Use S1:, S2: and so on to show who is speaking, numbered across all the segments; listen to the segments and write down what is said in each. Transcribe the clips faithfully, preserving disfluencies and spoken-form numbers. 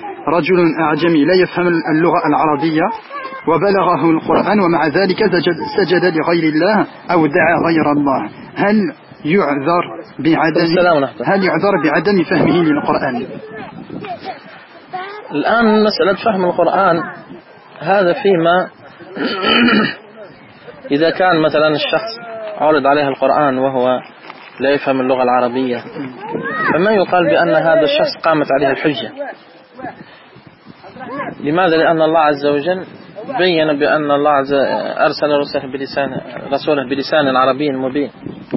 S1: رجل أعجمي لا يفهم اللغة العربية وبلغه القرآن ومع ذلك سجد لغير الله أو دعا غير الله، هل يعذر بعدم هل يعذر بعدم فهمه للقرآن؟
S2: الآن مسألة فهم القرآن هذا فيما إذا كان مثلا الشخص عرض عليه القرآن وهو لا يفهم اللغة العربية، فما يقال بأن هذا الشخص قامت عليه الحجة. لماذا؟ لأن الله عز وجل بين بأن الله عز أرسل رسوله بلسان رسوله بلسان عربي مبين،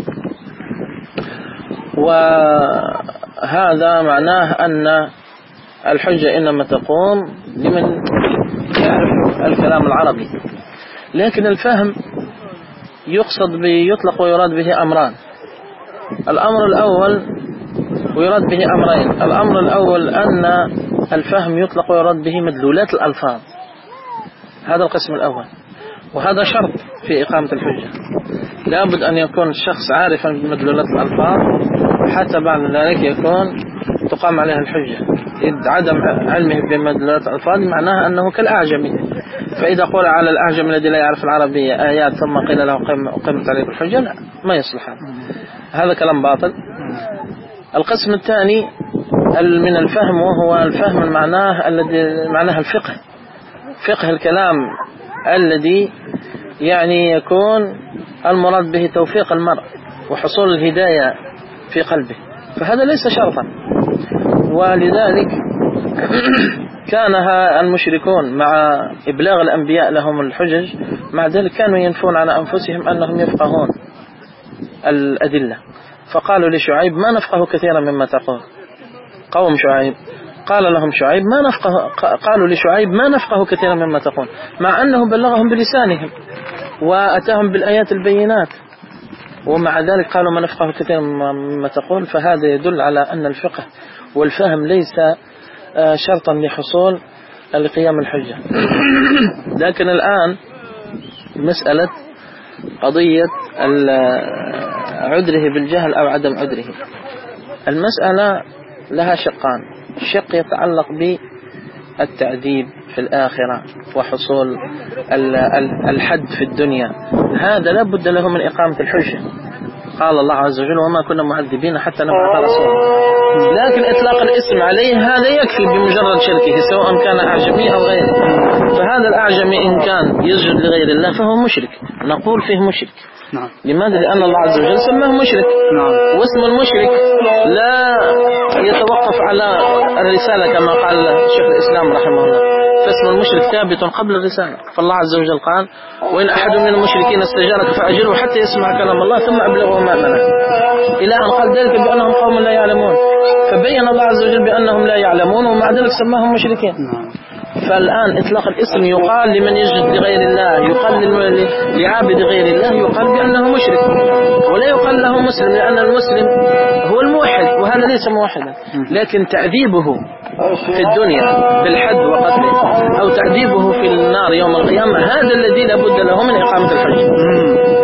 S2: وهذا معناه أن الحجة إنما تقوم لمن يعرف الكلام العربي. لكن الفهم يقصد بيطلق ويراد به أمران. الأمر الأول ويراد به أمرين. الأمر الأول أن الفهم يطلق ويراد به مدلولات الألفاظ، هذا القسم الأول، وهذا شرط في إقامة الحجة. لابد أن يكون الشخص عارفا بمدلولات الألفاظ حتى بعد ذلك يكون تقام عليه الحجة. إذ عدم علمه بمدلولات الألفاظ معناها أنه كالأعجمي، فإذا قول على الأعجم الذي لا يعرف العربية آيات ثم قيل له قمت عليه الحجة، لا، ما يصلح هذا، هذا كلام باطل. القسم الثاني من الفهم وهو الفهم معناه الذي معناه الفقه، فقه الكلام الذي يعني يكون المراد به توفيق المرء وحصول الهداية في قلبه، فهذا ليس شرطا. ولذلك كان المشركون مع إبلاغ الأنبياء لهم الحجج مع ذلك كانوا ينفون على أنفسهم أنهم يفقهون الأدلة، فقالوا لشعيب ما نفقه كثيرا مما تقول. قوم شعيب قال لهم شعيب ما نفقه قالوا لشعيب ما نفقه كثيرا مما تقول، مع أنه بلغهم بلسانهم وأتاهم بالآيات البينات، ومع ذلك قالوا ما نفقه كثيرا مما تقول. فهذا يدل على أن الفقه والفهم ليس شرطا لحصول القيام الحجة. لكن الآن مسألة قضية عذره بالجهل أو عدم عذره، المسألة لها شقان. شق يتعلق بالتعذيب في الآخرة وحصول الحد في الدنيا، هذا لا بد له من إقامة الحجة. قال الله عز وجل وما كنا معذبين حتى نبعث رسولا. لكن إطلاق الاسم عليه هذا يكفي بمجرد شركه سواء كان أعجمي أو غيره. فهذا الأعجمي إن كان يسجد لغير الله فهو مشرك، نقول فيه مشرك.
S1: نعم.
S2: لماذا؟ لأن الله عز وجل سماه مشرك.
S1: نعم.
S2: واسم المشرك لا يتوقف على الرسالة كما قال شيخ الإسلام رحمه الله، فاسم المشرك ثابت قبل الرسالة. فالله عز وجل قال وإن أحد من المشركين استجارك فأجره حتى يسمع كلام الله ثم أبلغه مأمنه، إلى أن قال ذلك بأنهم قوم لا يعلمون، فبين الله عز وجل بأنهم لا يعلمون ومع ذلك سماهم مشركين. فالآن إطلاق الاسم يقال لمن يسجد لغير الله، يقال لعابد غير الله، يقال بأنه مشرك، ولا يقال له مسلم، لأن المسلم هو الموحد وهذا ليس موحدا. لكن تعذيبه في الدنيا بالحد وقتله أو تعذيبه في النار يوم القيامة هذا الذي لابد له من إقامة الحج.